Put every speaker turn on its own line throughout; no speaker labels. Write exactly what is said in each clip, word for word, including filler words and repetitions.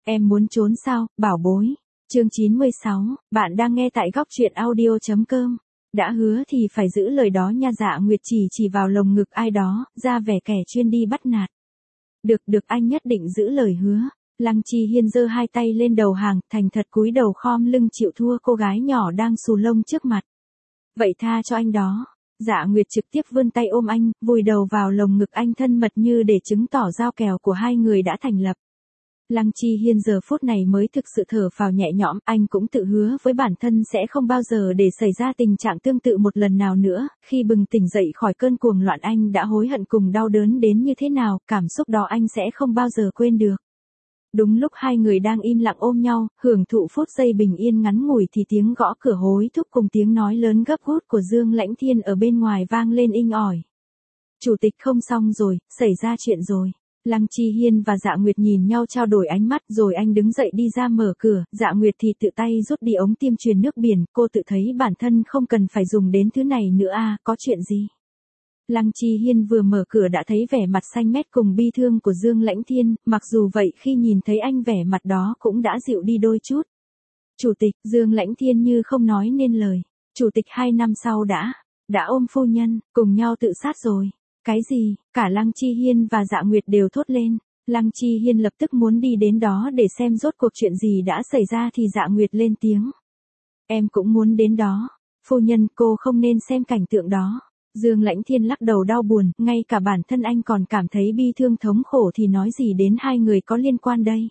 Em muốn trốn sao, bảo bối? Chương chín mươi sáu, bạn đang nghe tại góc truyện audio.com. Đã hứa thì phải giữ lời đó nha. Dạ Nguyệt chỉ chỉ vào lồng ngực ai đó, ra vẻ kẻ chuyên đi bắt nạt. Được được, anh nhất định giữ lời hứa. Lăng Chi Hiên giơ hai tay lên đầu hàng, thành thật cúi đầu khom lưng chịu thua cô gái nhỏ đang xù lông trước mặt. Vậy tha cho anh đó. Dạ Nguyệt trực tiếp vươn tay ôm anh, vùi đầu vào lồng ngực anh thân mật như để chứng tỏ giao kèo của hai người đã thành lập. Lăng Chi Hiên giờ phút này mới thực sự thở phào nhẹ nhõm, anh cũng tự hứa với bản thân sẽ không bao giờ để xảy ra tình trạng tương tự một lần nào nữa. Khi bừng tỉnh dậy khỏi cơn cuồng loạn anh đã hối hận cùng đau đớn đến như thế nào, cảm xúc đó anh sẽ không bao giờ quên được. Đúng lúc hai người đang im lặng ôm nhau, hưởng thụ phút giây bình yên ngắn ngủi thì tiếng gõ cửa hối thúc cùng tiếng nói lớn gấp gút của Dương Lãnh Thiên ở bên ngoài vang lên inh ỏi. Chủ tịch không xong rồi, xảy ra chuyện rồi. Lăng Chi Hiên và Dạ Nguyệt nhìn nhau trao đổi ánh mắt rồi anh đứng dậy đi ra mở cửa, Dạ Nguyệt thì tự tay rút đi ống tiêm truyền nước biển, cô tự thấy bản thân không cần phải dùng đến thứ này nữa à, có chuyện gì? Lăng Chi Hiên vừa mở cửa đã thấy vẻ mặt xanh mét cùng bi thương của Dương Lãnh Thiên, mặc dù vậy khi nhìn thấy anh vẻ mặt đó cũng đã dịu đi đôi chút. Chủ tịch, Dương Lãnh Thiên như không nói nên lời. Chủ tịch hai năm sau đã, đã ôm phu nhân, cùng nhau tự sát rồi. Cái gì? Cả Lăng Chi Hiên và Dạ Nguyệt đều thốt lên. Lăng Chi Hiên lập tức muốn đi đến đó để xem rốt cuộc chuyện gì đã xảy ra thì Dạ Nguyệt lên tiếng. Em cũng muốn đến đó. Phu nhân, cô không nên xem cảnh tượng đó. Dương Lãnh Thiên lắc đầu đau buồn, ngay cả bản thân anh còn cảm thấy bi thương thống khổ thì nói gì đến hai người có liên quan đây.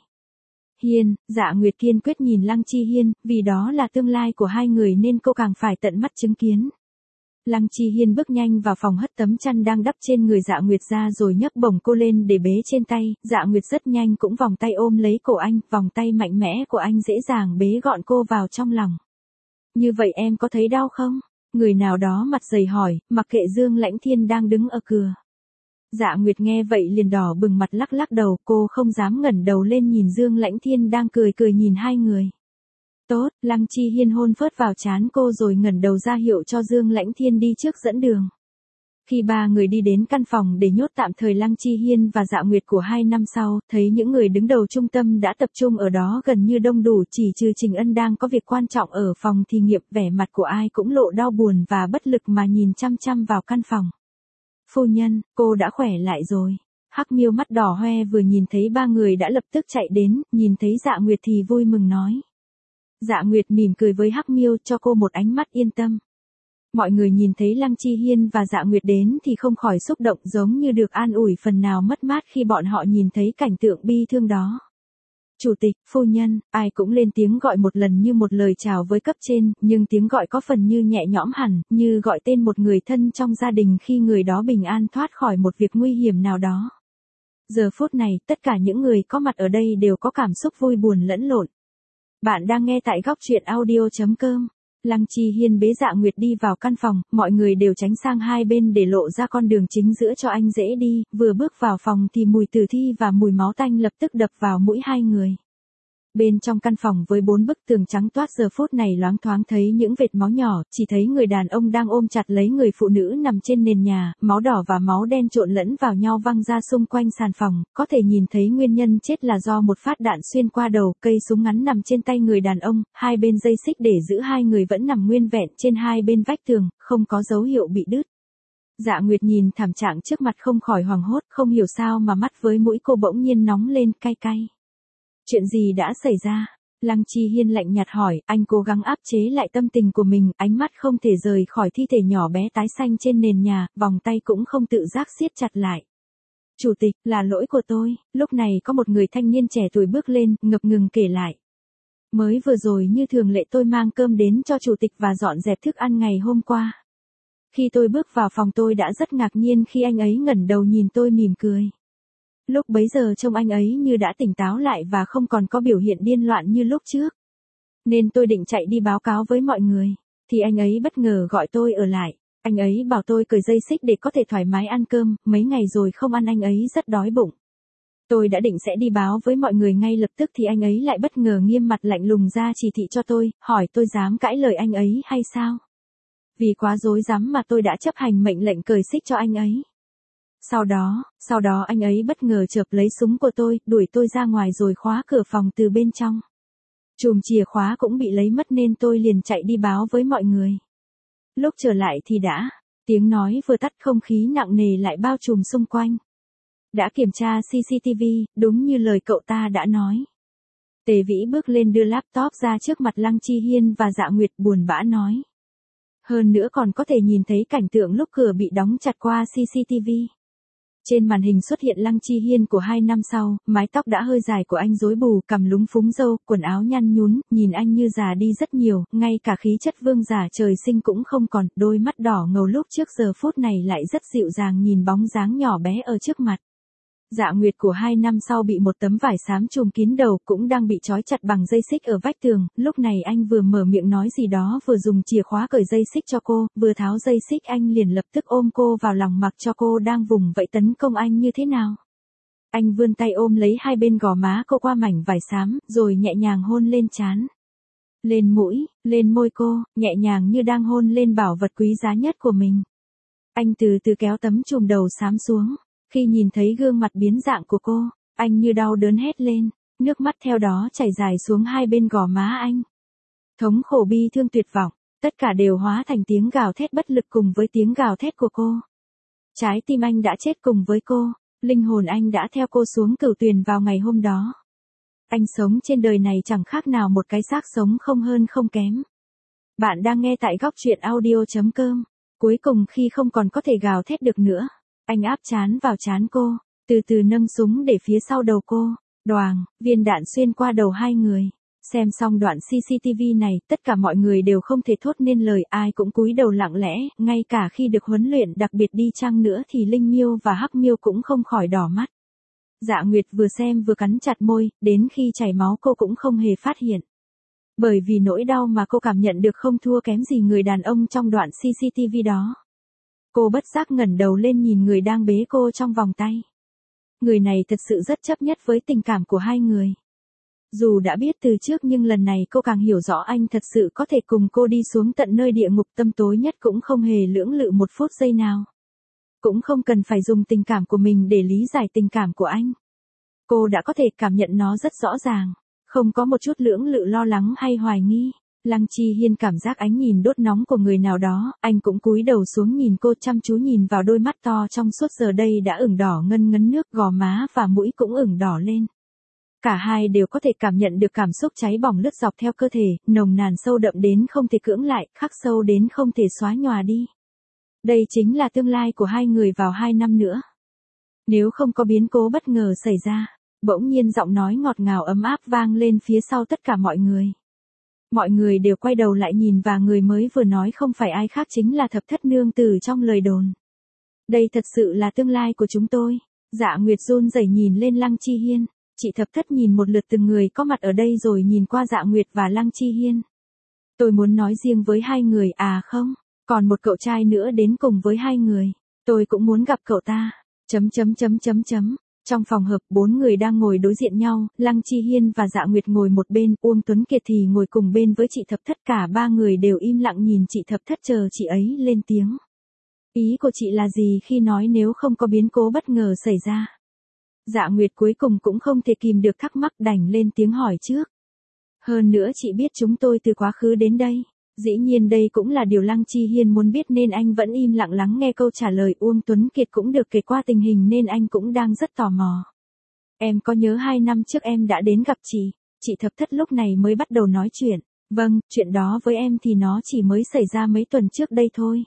Hiên, Dạ Nguyệt kiên quyết nhìn Lăng Chi Hiên, vì đó là tương lai của hai người nên cô càng phải tận mắt chứng kiến. Lăng Chi Hiên bước nhanh vào phòng hất tấm chăn đang đắp trên người Dạ Nguyệt ra rồi nhấc bổng cô lên để bế trên tay, Dạ Nguyệt rất nhanh cũng vòng tay ôm lấy cổ anh, vòng tay mạnh mẽ của anh dễ dàng bế gọn cô vào trong lòng. Như vậy em có thấy đau không? Người nào đó mặt dày hỏi, mặc kệ Dương Lãnh Thiên đang đứng ở cửa. Dạ Nguyệt nghe vậy liền đỏ bừng mặt lắc lắc đầu, cô không dám ngẩng đầu lên nhìn Dương Lãnh Thiên đang cười cười nhìn hai người. Tốt, Lăng Chi Hiên hôn phớt vào trán cô rồi ngẩng đầu ra hiệu cho Dương Lãnh Thiên đi trước dẫn đường. Khi ba người đi đến căn phòng để nhốt tạm thời Lăng Chi Hiên và Dạ Nguyệt của hai năm sau, thấy những người đứng đầu trung tâm đã tập trung ở đó gần như đông đủ, chỉ trừ Trình Ân đang có việc quan trọng ở phòng thí nghiệm, vẻ mặt của ai cũng lộ đau buồn và bất lực mà nhìn chăm chăm vào căn phòng. Phu nhân, cô đã khỏe lại rồi. Hắc Miêu mắt đỏ hoe vừa nhìn thấy ba người đã lập tức chạy đến, nhìn thấy Dạ Nguyệt thì vui mừng nói. Dạ Nguyệt mỉm cười với Hắc Miêu cho cô một ánh mắt yên tâm. Mọi người nhìn thấy Lăng Chi Hiên và Dạ Nguyệt đến thì không khỏi xúc động giống như được an ủi phần nào mất mát khi bọn họ nhìn thấy cảnh tượng bi thương đó. Chủ tịch, phu nhân, ai cũng lên tiếng gọi một lần như một lời chào với cấp trên, nhưng tiếng gọi có phần như nhẹ nhõm hẳn, như gọi tên một người thân trong gia đình khi người đó bình an thoát khỏi một việc nguy hiểm nào đó. Giờ phút này, tất cả những người có mặt ở đây đều có cảm xúc vui buồn lẫn lộn. Bạn đang nghe tại góc truyện audio.com. Lăng Chi Hiên bế Dạ Nguyệt đi vào căn phòng, mọi người đều tránh sang hai bên để lộ ra con đường chính giữa cho anh dễ đi, vừa bước vào phòng thì mùi tử thi và mùi máu tanh lập tức đập vào mũi hai người. Bên trong căn phòng với bốn bức tường trắng toát giờ phút này loáng thoáng thấy những vệt máu nhỏ, chỉ thấy người đàn ông đang ôm chặt lấy người phụ nữ nằm trên nền nhà, máu đỏ và máu đen trộn lẫn vào nhau văng ra xung quanh sàn phòng, có thể nhìn thấy nguyên nhân chết là do một phát đạn xuyên qua đầu, cây súng ngắn nằm trên tay người đàn ông, hai bên dây xích để giữ hai người vẫn nằm nguyên vẹn trên hai bên vách tường, không có dấu hiệu bị đứt. Dạ Nguyệt nhìn thảm trạng trước mặt không khỏi hoảng hốt, không hiểu sao mà mắt với mũi cô bỗng nhiên nóng lên cay cay. Chuyện gì đã xảy ra? Lăng Chi Hiên lạnh nhạt hỏi, anh cố gắng áp chế lại tâm tình của mình, ánh mắt không thể rời khỏi thi thể nhỏ bé tái xanh trên nền nhà, vòng tay cũng không tự giác siết chặt lại. Chủ tịch, là lỗi của tôi. Lúc này có một người thanh niên trẻ tuổi bước lên, ngập ngừng kể lại. Mới vừa rồi như thường lệ tôi mang cơm đến cho chủ tịch và dọn dẹp thức ăn ngày hôm qua. Khi tôi bước vào phòng tôi đã rất ngạc nhiên khi anh ấy ngẩng đầu nhìn tôi mỉm cười. Lúc bấy giờ trông anh ấy như đã tỉnh táo lại và không còn có biểu hiện điên loạn như lúc trước. Nên tôi định chạy đi báo cáo với mọi người. Thì anh ấy bất ngờ gọi tôi ở lại. Anh ấy bảo tôi cởi dây xích để có thể thoải mái ăn cơm, mấy ngày rồi không ăn anh ấy rất đói bụng. Tôi đã định sẽ đi báo với mọi người ngay lập tức thì anh ấy lại bất ngờ nghiêm mặt lạnh lùng ra chỉ thị cho tôi, hỏi tôi dám cãi lời anh ấy hay sao? Vì quá rối rắm mà tôi đã chấp hành mệnh lệnh cởi xích cho anh ấy. Sau đó, sau đó anh ấy bất ngờ chộp lấy súng của tôi, đuổi tôi ra ngoài rồi khóa cửa phòng từ bên trong. Chùm chìa khóa cũng bị lấy mất nên tôi liền chạy đi báo với mọi người. Lúc trở lại thì đã, tiếng nói vừa tắt không khí nặng nề lại bao trùm xung quanh. Đã kiểm tra xê xê tê vê, đúng như lời cậu ta đã nói. Tề Vĩ bước lên đưa laptop ra trước mặt Lăng Chi Hiên và Dạ Nguyệt buồn bã nói. Hơn nữa còn có thể nhìn thấy cảnh tượng lúc cửa bị đóng chặt qua xê xê tê vê. Trên màn hình xuất hiện Lăng Chi Hiên của hai năm sau, mái tóc đã hơi dài của anh rối bù, cằm lúng phúng râu, quần áo nhăn nhúm, nhìn anh như già đi rất nhiều, ngay cả khí chất vương giả trời sinh cũng không còn, đôi mắt đỏ ngầu lúc trước giờ phút này lại rất dịu dàng nhìn bóng dáng nhỏ bé ở trước mặt. Dạ Nguyệt của hai năm sau bị một tấm vải xám trùm kín đầu, cũng đang bị trói chặt bằng dây xích ở vách tường, lúc này anh vừa mở miệng nói gì đó vừa dùng chìa khóa cởi dây xích cho cô, vừa tháo dây xích anh liền lập tức ôm cô vào lòng mặc cho cô đang vùng vẫy tấn công anh như thế nào. Anh vươn tay ôm lấy hai bên gò má cô qua mảnh vải xám, rồi nhẹ nhàng hôn lên trán, lên mũi, lên môi cô, nhẹ nhàng như đang hôn lên bảo vật quý giá nhất của mình. Anh từ từ kéo tấm trùm đầu xám xuống. Khi nhìn thấy gương mặt biến dạng của cô, anh như đau đớn hét lên, nước mắt theo đó chảy dài xuống hai bên gò má anh. Thống khổ bi thương tuyệt vọng, tất cả đều hóa thành tiếng gào thét bất lực cùng với tiếng gào thét của cô. Trái tim anh đã chết cùng với cô, linh hồn anh đã theo cô xuống cửu tuyền vào ngày hôm đó. Anh sống trên đời này chẳng khác nào một cái xác sống không hơn không kém. Bạn đang nghe tại góc truyện audio chấm com. Cuối cùng khi không còn có thể gào thét được nữa, anh áp trán vào trán cô, từ từ nâng súng để phía sau đầu cô, đoàng, viên đạn xuyên qua đầu hai người. Xem xong đoạn xê xê tê vê này, tất cả mọi người đều không thể thốt nên lời, ai cũng cúi đầu lặng lẽ, ngay cả khi được huấn luyện đặc biệt đi chăng nữa thì Linh Miêu và Hắc Miêu cũng không khỏi đỏ mắt. Dạ Nguyệt vừa xem vừa cắn chặt môi, đến khi chảy máu cô cũng không hề phát hiện. Bởi vì nỗi đau mà cô cảm nhận được không thua kém gì người đàn ông trong đoạn xê xê tê vê đó. Cô bất giác ngẩng đầu lên nhìn người đang bế cô trong vòng tay. Người này thật sự rất chấp nhất với tình cảm của hai người. Dù đã biết từ trước nhưng lần này cô càng hiểu rõ anh thật sự có thể cùng cô đi xuống tận nơi địa ngục tăm tối nhất cũng không hề lưỡng lự một phút giây nào. Cũng không cần phải dùng tình cảm của mình để lý giải tình cảm của anh. Cô đã có thể cảm nhận nó rất rõ ràng, không có một chút lưỡng lự lo lắng hay hoài nghi. Lăng Chi Hiên cảm giác ánh nhìn đốt nóng của người nào đó, anh cũng cúi đầu xuống nhìn cô chăm chú nhìn vào đôi mắt to trong suốt giờ đây đã ửng đỏ ngân ngấn nước, gò má và mũi cũng ửng đỏ lên. Cả hai đều có thể cảm nhận được cảm xúc cháy bỏng lướt dọc theo cơ thể, nồng nàn sâu đậm đến không thể cưỡng lại, khắc sâu đến không thể xóa nhòa đi. Đây chính là tương lai của hai người vào hai năm nữa. Nếu không có biến cố bất ngờ xảy ra, bỗng nhiên giọng nói ngọt ngào ấm áp vang lên phía sau tất cả mọi người. Mọi người đều quay đầu lại nhìn và người mới vừa nói không phải ai khác chính là Thập Thất Nương Tử trong lời đồn. Đây thật sự là tương lai của chúng tôi. Dạ Nguyệt run rẩy nhìn lên Lăng Chi Hiên, chị Thập Thất nhìn một lượt từng người có mặt ở đây rồi nhìn qua Dạ Nguyệt và Lăng Chi Hiên. Tôi muốn nói riêng với hai người, à không, còn một cậu trai nữa đến cùng với hai người. Tôi cũng muốn gặp cậu ta. Chấm chấm chấm chấm chấm. Trong phòng hợp, bốn người đang ngồi đối diện nhau, Lăng Chi Hiên và Dạ Nguyệt ngồi một bên, Uông Tuấn Kiệt thì ngồi cùng bên với chị Thập Thất, cả ba người đều im lặng nhìn chị Thập Thất chờ chị ấy lên tiếng. Ý của chị là gì khi nói nếu không có biến cố bất ngờ xảy ra? Dạ Nguyệt cuối cùng cũng không thể kìm được thắc mắc đành lên tiếng hỏi trước. Hơn nữa chị biết chúng tôi từ quá khứ đến đây. Dĩ nhiên đây cũng là điều Lăng Chi Hiên muốn biết nên anh vẫn im lặng lắng nghe câu trả lời. Uông Tuấn Kiệt cũng được kể qua tình hình nên anh cũng đang rất tò mò. Em có nhớ hai năm trước em đã đến gặp chị, chị Thập Thất lúc này mới bắt đầu nói chuyện. Vâng, chuyện đó với em thì nó chỉ mới xảy ra mấy tuần trước đây thôi.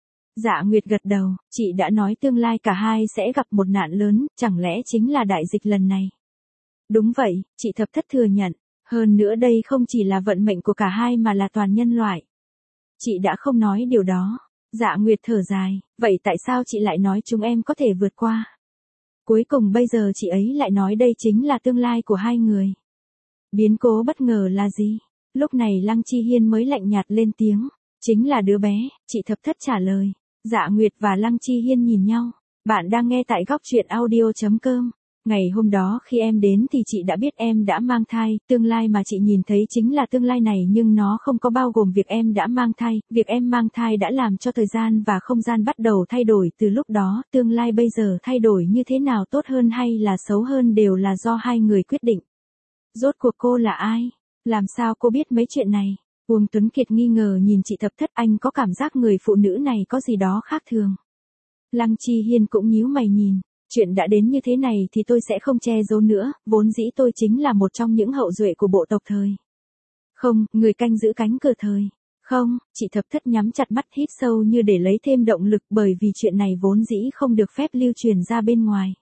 Dạ Nguyệt gật đầu, chị đã nói tương lai cả hai sẽ gặp một nạn lớn, chẳng lẽ chính là đại dịch lần này? Đúng vậy, chị Thập Thất thừa nhận. Hơn nữa đây không chỉ là vận mệnh của cả hai mà là toàn nhân loại. Chị đã không nói điều đó. Dạ Nguyệt thở dài, vậy tại sao chị lại nói chúng em có thể vượt qua? Cuối cùng bây giờ chị ấy lại nói đây chính là tương lai của hai người. Biến cố bất ngờ là gì? Lúc này Lăng Chi Hiên mới lạnh nhạt lên tiếng. Chính là đứa bé, chị Thập Thất trả lời. Dạ Nguyệt và Lăng Chi Hiên nhìn nhau. Bạn đang nghe tại góc truyện audio chấm com. Ngày hôm đó khi em đến thì chị đã biết em đã mang thai, tương lai mà chị nhìn thấy chính là tương lai này nhưng nó không có bao gồm việc em đã mang thai, việc em mang thai đã làm cho thời gian và không gian bắt đầu thay đổi từ lúc đó, tương lai bây giờ thay đổi như thế nào tốt hơn hay là xấu hơn đều là do hai người quyết định. Rốt cuộc cô là ai? Làm sao cô biết mấy chuyện này? Uông Tuấn Kiệt nghi ngờ nhìn chị Thập Thất, anh có cảm giác người phụ nữ này có gì đó khác thường. Lăng Chi Hiên cũng nhíu mày nhìn. Chuyện đã đến như thế này thì tôi sẽ không che giấu nữa, vốn dĩ tôi chính là một trong những hậu duệ của bộ tộc thời. Không, người canh giữ cánh cửa thời. Không, chị Thập Thất nhắm chặt mắt hít sâu như để lấy thêm động lực bởi vì chuyện này vốn dĩ không được phép lưu truyền ra bên ngoài.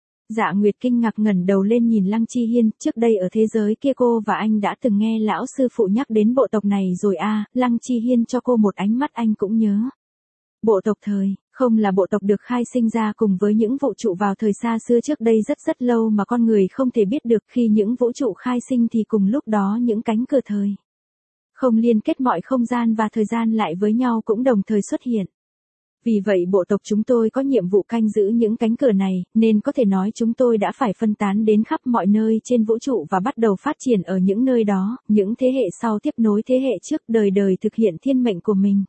Dạ Nguyệt kinh ngạc ngẩng đầu lên nhìn Lăng Chi Hiên, trước đây ở thế giới kia cô và anh đã từng nghe lão sư phụ nhắc đến bộ tộc này rồi à, Lăng Chi Hiên cho cô một ánh mắt anh cũng nhớ. Bộ tộc thời, không là bộ tộc được khai sinh ra cùng với những vũ trụ vào thời xa xưa trước đây rất rất lâu mà con người không thể biết được khi những vũ trụ khai sinh thì cùng lúc đó những cánh cửa thời. Không liên kết mọi không gian và thời gian lại với nhau cũng đồng thời xuất hiện. Vì vậy bộ tộc chúng tôi có nhiệm vụ canh giữ những cánh cửa này, nên có thể nói chúng tôi đã phải phân tán đến khắp mọi nơi trên vũ trụ và bắt đầu phát triển ở những nơi đó, những thế hệ sau tiếp nối thế hệ trước đời đời thực hiện thiên mệnh của mình.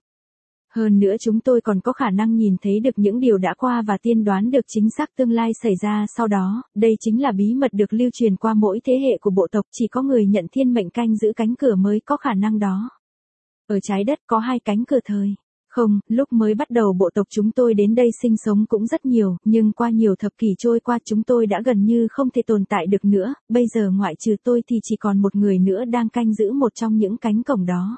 Hơn nữa chúng tôi còn có khả năng nhìn thấy được những điều đã qua và tiên đoán được chính xác tương lai xảy ra sau đó, đây chính là bí mật được lưu truyền qua mỗi thế hệ của bộ tộc, chỉ có người nhận thiên mệnh canh giữ cánh cửa mới có khả năng đó. Ở trái đất có hai cánh cửa thời. Không, lúc mới bắt đầu bộ tộc chúng tôi đến đây sinh sống cũng rất nhiều, nhưng qua nhiều thập kỷ trôi qua chúng tôi đã gần như không thể tồn tại được nữa, bây giờ ngoại trừ tôi thì chỉ còn một người nữa đang canh giữ một trong những cánh cổng đó.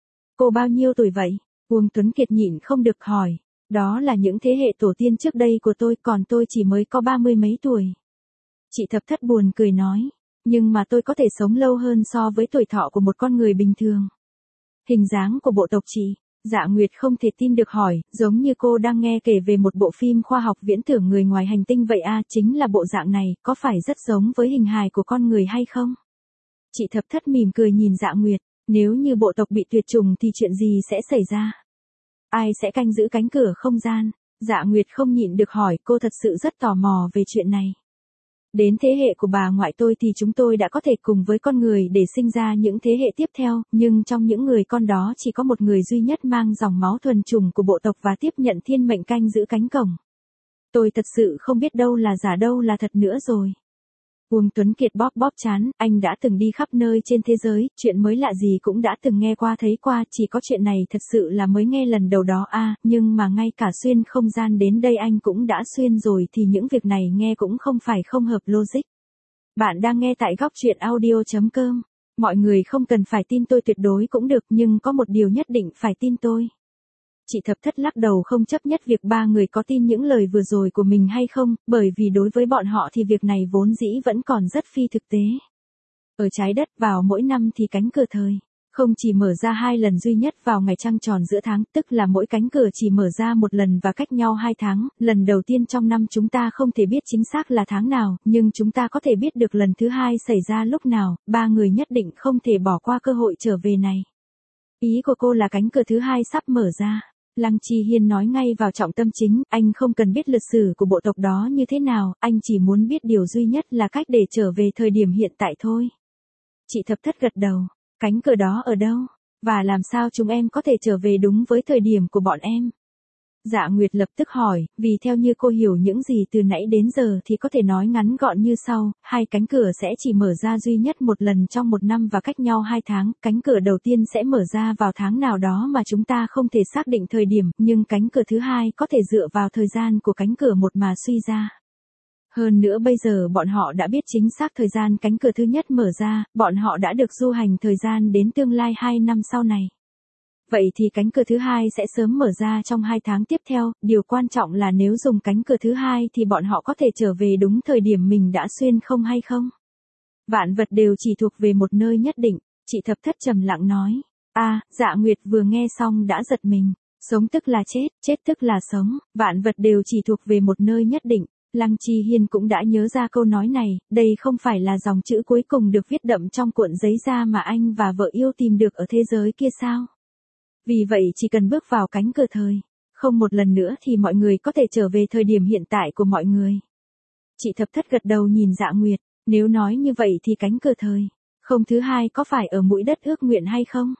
Cô bao nhiêu tuổi vậy? Uông Tuấn Kiệt nhịn không được hỏi. Đó là những thế hệ tổ tiên trước đây của tôi, còn tôi chỉ mới có ba mươi mấy tuổi. Chị Thập Thất buồn cười nói, nhưng mà tôi có thể sống lâu hơn so với tuổi thọ của một con người bình thường. Hình dáng của bộ tộc chị, Dạ Nguyệt không thể tin được hỏi, giống như cô đang nghe kể về một bộ phim khoa học viễn tưởng người ngoài hành tinh vậy à, chính là bộ dạng này, có phải rất giống với hình hài của con người hay không? Chị Thập Thất mỉm cười nhìn Dạ Nguyệt, nếu như bộ tộc bị tuyệt chủng thì chuyện gì sẽ xảy ra? Ai sẽ canh giữ cánh cửa không gian? Dạ Nguyệt không nhịn được hỏi, cô thật sự rất tò mò về chuyện này. Đến thế hệ của bà ngoại tôi thì chúng tôi đã có thể cùng với con người để sinh ra những thế hệ tiếp theo, nhưng trong những người con đó chỉ có một người duy nhất mang dòng máu thuần chủng của bộ tộc và tiếp nhận thiên mệnh canh giữ cánh cổng. Tôi thật sự không biết đâu là giả đâu là thật nữa rồi. Uông Tuấn Kiệt bóp bóp trán, anh đã từng đi khắp nơi trên thế giới, chuyện mới lạ gì cũng đã từng nghe qua thấy qua, chỉ có chuyện này thật sự là mới nghe lần đầu đó à, nhưng mà ngay cả xuyên không gian đến đây anh cũng đã xuyên rồi thì những việc này nghe cũng không phải không hợp logic. Bạn đang nghe tại góc truyện audio chấm com. Mọi người không cần phải tin tôi tuyệt đối cũng được nhưng có một điều nhất định phải tin tôi. Chị Thập Thất lắc đầu không chấp nhất việc ba người có tin những lời vừa rồi của mình hay không, bởi vì đối với bọn họ thì việc này vốn dĩ vẫn còn rất phi thực tế. Ở trái đất vào mỗi năm thì cánh cửa thời không chỉ mở ra hai lần duy nhất vào ngày trăng tròn giữa tháng, tức là mỗi cánh cửa chỉ mở ra một lần và cách nhau hai tháng, lần đầu tiên trong năm chúng ta không thể biết chính xác là tháng nào, nhưng chúng ta có thể biết được lần thứ hai xảy ra lúc nào, ba người nhất định không thể bỏ qua cơ hội trở về này. Ý của cô là cánh cửa thứ hai sắp mở ra. Lăng Chi Hiên nói ngay vào trọng tâm chính, anh không cần biết lịch sử của bộ tộc đó như thế nào, anh chỉ muốn biết điều duy nhất là cách để trở về thời điểm hiện tại thôi. Chị Thập Thất gật đầu, cánh cửa đó ở đâu? Và làm sao chúng em có thể trở về đúng với thời điểm của bọn em? Dạ Nguyệt lập tức hỏi, vì theo như cô hiểu những gì từ nãy đến giờ thì có thể nói ngắn gọn như sau, hai cánh cửa sẽ chỉ mở ra duy nhất một lần trong một năm và cách nhau hai tháng, cánh cửa đầu tiên sẽ mở ra vào tháng nào đó mà chúng ta không thể xác định thời điểm, nhưng cánh cửa thứ hai có thể dựa vào thời gian của cánh cửa một mà suy ra. Hơn nữa bây giờ bọn họ đã biết chính xác thời gian cánh cửa thứ nhất mở ra, bọn họ đã được du hành thời gian đến tương lai hai năm sau này. Vậy thì cánh cửa thứ hai sẽ sớm mở ra trong hai tháng tiếp theo, điều quan trọng là nếu dùng cánh cửa thứ hai thì bọn họ có thể trở về đúng thời điểm mình đã xuyên không hay không? Vạn vật đều chỉ thuộc về một nơi nhất định, chị Thập Thất trầm lặng nói. À, Dạ Nguyệt vừa nghe xong đã giật mình, sống tức là chết, chết tức là sống, vạn vật đều chỉ thuộc về một nơi nhất định. Lăng Chi Hiên cũng đã nhớ ra câu nói này, đây không phải là dòng chữ cuối cùng được viết đậm trong cuộn giấy da mà anh và vợ yêu tìm được ở thế giới kia sao? Vì vậy chỉ cần bước vào cánh cửa thời không một lần nữa thì mọi người có thể trở về thời điểm hiện tại của mọi người. Chị Thập Thất gật đầu nhìn Dạ Nguyệt, nếu nói như vậy thì cánh cửa thời không thứ hai có phải ở mũi đất ước nguyện hay không?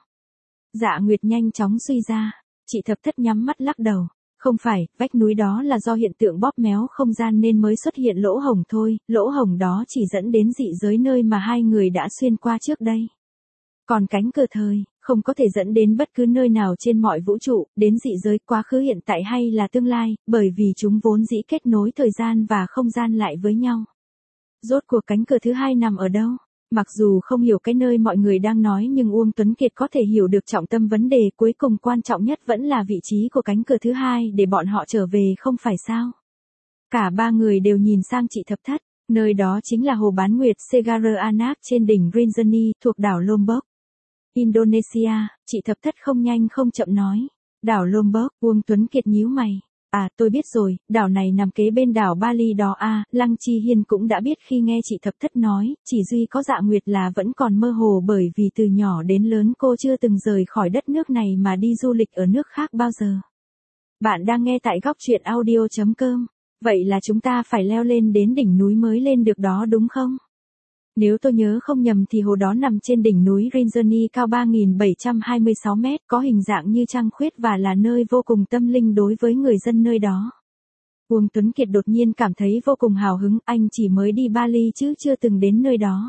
Dạ Nguyệt nhanh chóng suy ra, chị Thập Thất nhắm mắt lắc đầu, không phải, vách núi đó là do hiện tượng bóp méo không gian nên mới xuất hiện lỗ hổng thôi, lỗ hổng đó chỉ dẫn đến dị giới nơi mà hai người đã xuyên qua trước đây. Còn cánh cửa thời không có thể dẫn đến bất cứ nơi nào trên mọi vũ trụ, đến dị giới quá khứ hiện tại hay là tương lai, bởi vì chúng vốn dĩ kết nối thời gian và không gian lại với nhau. Rốt cuộc cánh cửa thứ hai nằm ở đâu? Mặc dù không hiểu cái nơi mọi người đang nói nhưng Uông Tuấn Kiệt có thể hiểu được trọng tâm vấn đề, cuối cùng quan trọng nhất vẫn là vị trí của cánh cửa thứ hai để bọn họ trở về không phải sao? Cả ba người đều nhìn sang chị Thập Thất, nơi đó chính là hồ bán nguyệt Segara Anak trên đỉnh Rinjani thuộc đảo Lombok, Indonesia. Chị Thập Thất không nhanh không chậm nói, đảo Lombok. Uông Tuấn Kiệt nhíu mày. À, tôi biết rồi, đảo này nằm kế bên đảo Bali đó à, Lăng Chi Hiên cũng đã biết khi nghe chị Thập Thất nói, chỉ duy có Dạ Nguyệt là vẫn còn mơ hồ bởi vì từ nhỏ đến lớn cô chưa từng rời khỏi đất nước này mà đi du lịch ở nước khác bao giờ. Bạn đang nghe tại góc truyện audio chấm com, vậy là chúng ta phải leo lên đến đỉnh núi mới lên được đó đúng không? Nếu tôi nhớ không nhầm thì hồ đó nằm trên đỉnh núi Rinjani cao ba nghìn bảy trăm hai mươi sáu mét, có hình dạng như trăng khuyết và là nơi vô cùng tâm linh đối với người dân nơi đó. Uông Tuấn Kiệt đột nhiên cảm thấy vô cùng hào hứng, anh chỉ mới đi Bali chứ chưa từng đến nơi đó.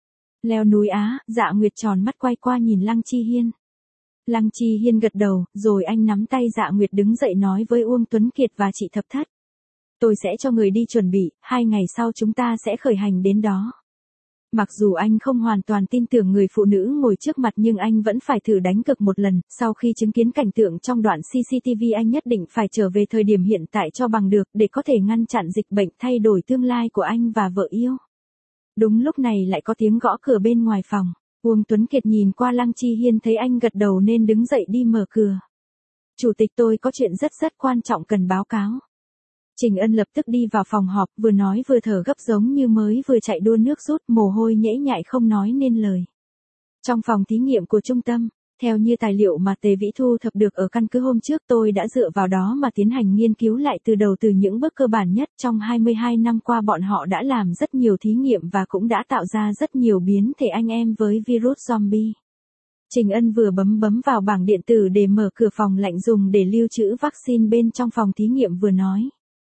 Leo núi á? Dạ Nguyệt tròn mắt quay qua nhìn Lăng Chi Hiên. Lăng Chi Hiên gật đầu, rồi anh nắm tay Dạ Nguyệt đứng dậy nói với Uông Tuấn Kiệt và chị Thập Thất. Tôi sẽ cho người đi chuẩn bị, hai ngày sau chúng ta sẽ khởi hành đến đó. Mặc dù anh không hoàn toàn tin tưởng người phụ nữ ngồi trước mặt nhưng anh vẫn phải thử đánh cược một lần, sau khi chứng kiến cảnh tượng trong đoạn xê xê tê vê anh nhất định phải trở về thời điểm hiện tại cho bằng được để có thể ngăn chặn dịch bệnh thay đổi tương lai của anh và vợ yêu. Đúng lúc này lại có tiếng gõ cửa bên ngoài phòng, Uông Tuấn Kiệt nhìn qua Lăng Chi Hiên thấy anh gật đầu nên đứng dậy đi mở cửa. Chủ tịch, tôi có chuyện rất rất quan trọng cần báo cáo. Trình Ân lập tức đi vào phòng họp, vừa nói vừa thở gấp giống như mới vừa chạy đua nước rút, mồ hôi nhễ nhại không nói nên lời. Trong phòng thí nghiệm của trung tâm, theo như tài liệu mà Tề Vĩ thu thập được ở căn cứ hôm trước, tôi đã dựa vào đó mà tiến hành nghiên cứu lại từ đầu từ những bước cơ bản nhất. Trong hai mươi hai năm qua bọn họ đã làm rất nhiều thí nghiệm và cũng đã tạo ra rất nhiều biến thể anh em với virus zombie. Trình Ân vừa bấm bấm vào bảng điện tử để mở cửa phòng lạnh dùng để lưu trữ vaccine bên trong phòng thí nghiệm vừa nói.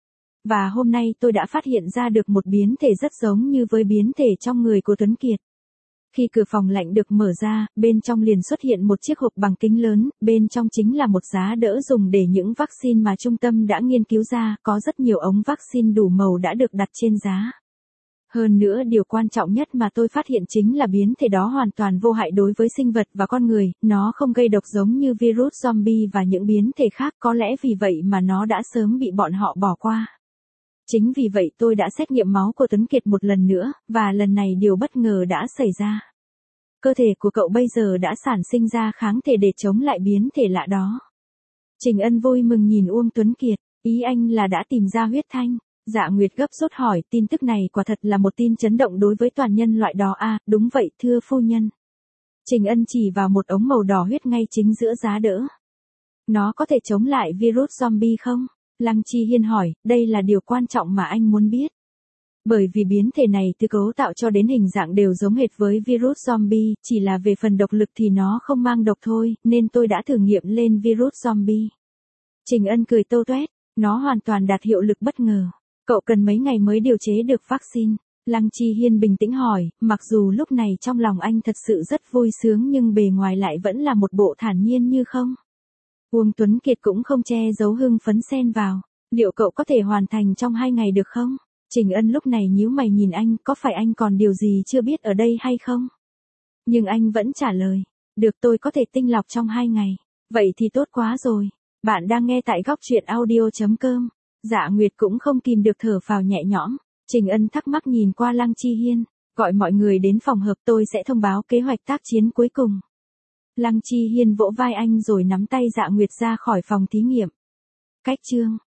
Và hôm nay tôi đã phát hiện ra được một biến thể rất giống như với biến thể trong người của Tuấn Kiệt. Khi cửa phòng lạnh được mở ra, bên trong liền xuất hiện một chiếc hộp bằng kính lớn, bên trong chính là một giá đỡ dùng để những vaccine mà trung tâm đã nghiên cứu ra, có rất nhiều ống vaccine đủ màu đã được đặt trên giá. Hơn nữa điều quan trọng nhất mà tôi phát hiện chính là biến thể đó hoàn toàn vô hại đối với sinh vật và con người, nó không gây độc giống như virus zombie và những biến thể khác, có lẽ vì vậy mà nó đã sớm bị bọn họ bỏ qua. Chính vì vậy tôi đã xét nghiệm máu của Tuấn Kiệt một lần nữa, và lần này điều bất ngờ đã xảy ra. Cơ thể của cậu bây giờ đã sản sinh ra kháng thể để chống lại biến thể lạ đó. Trình Ân vui mừng nhìn Uông Tuấn Kiệt, ý anh là đã tìm ra huyết thanh. Dạ Nguyệt gấp rút hỏi, tin tức này quả thật là một tin chấn động đối với toàn nhân loại đó à? Đúng vậy thưa phu nhân. Trình Ân chỉ vào một ống màu đỏ huyết ngay chính giữa giá đỡ. Nó có thể chống lại virus zombie không? Lăng Chi Hiên hỏi, đây là điều quan trọng mà anh muốn biết. Bởi vì biến thể này từ cấu tạo cho đến hình dạng đều giống hệt với virus zombie, chỉ là về phần độc lực thì nó không mang độc thôi, nên tôi đã thử nghiệm lên virus zombie. Trình Ân cười tâu tuét, nó hoàn toàn đạt hiệu lực bất ngờ. Cậu cần mấy ngày mới điều chế được vaccine? Lăng Chi Hiên bình tĩnh hỏi, mặc dù lúc này trong lòng anh thật sự rất vui sướng nhưng bề ngoài lại vẫn là một bộ thản nhiên như không. Uông Tuấn Kiệt cũng không che giấu hưng phấn xen vào, liệu cậu có thể hoàn thành trong hai ngày được không? Trình Ân lúc này nhíu mày nhìn anh, có phải anh còn điều gì chưa biết ở đây hay không? Nhưng anh vẫn trả lời, được tôi có thể tinh lọc trong hai ngày, vậy thì tốt quá rồi. Bạn đang nghe tại góc truyện audio chấm com. Dạ Nguyệt cũng không kìm được thở phào nhẹ nhõm. Trình Ân thắc mắc nhìn qua Lăng Chi Hiên, gọi mọi người đến phòng họp, tôi sẽ thông báo kế hoạch tác chiến cuối cùng. Lăng Chi Hiên vỗ vai anh rồi nắm tay Dạ Nguyệt ra khỏi phòng thí nghiệm. Cách chương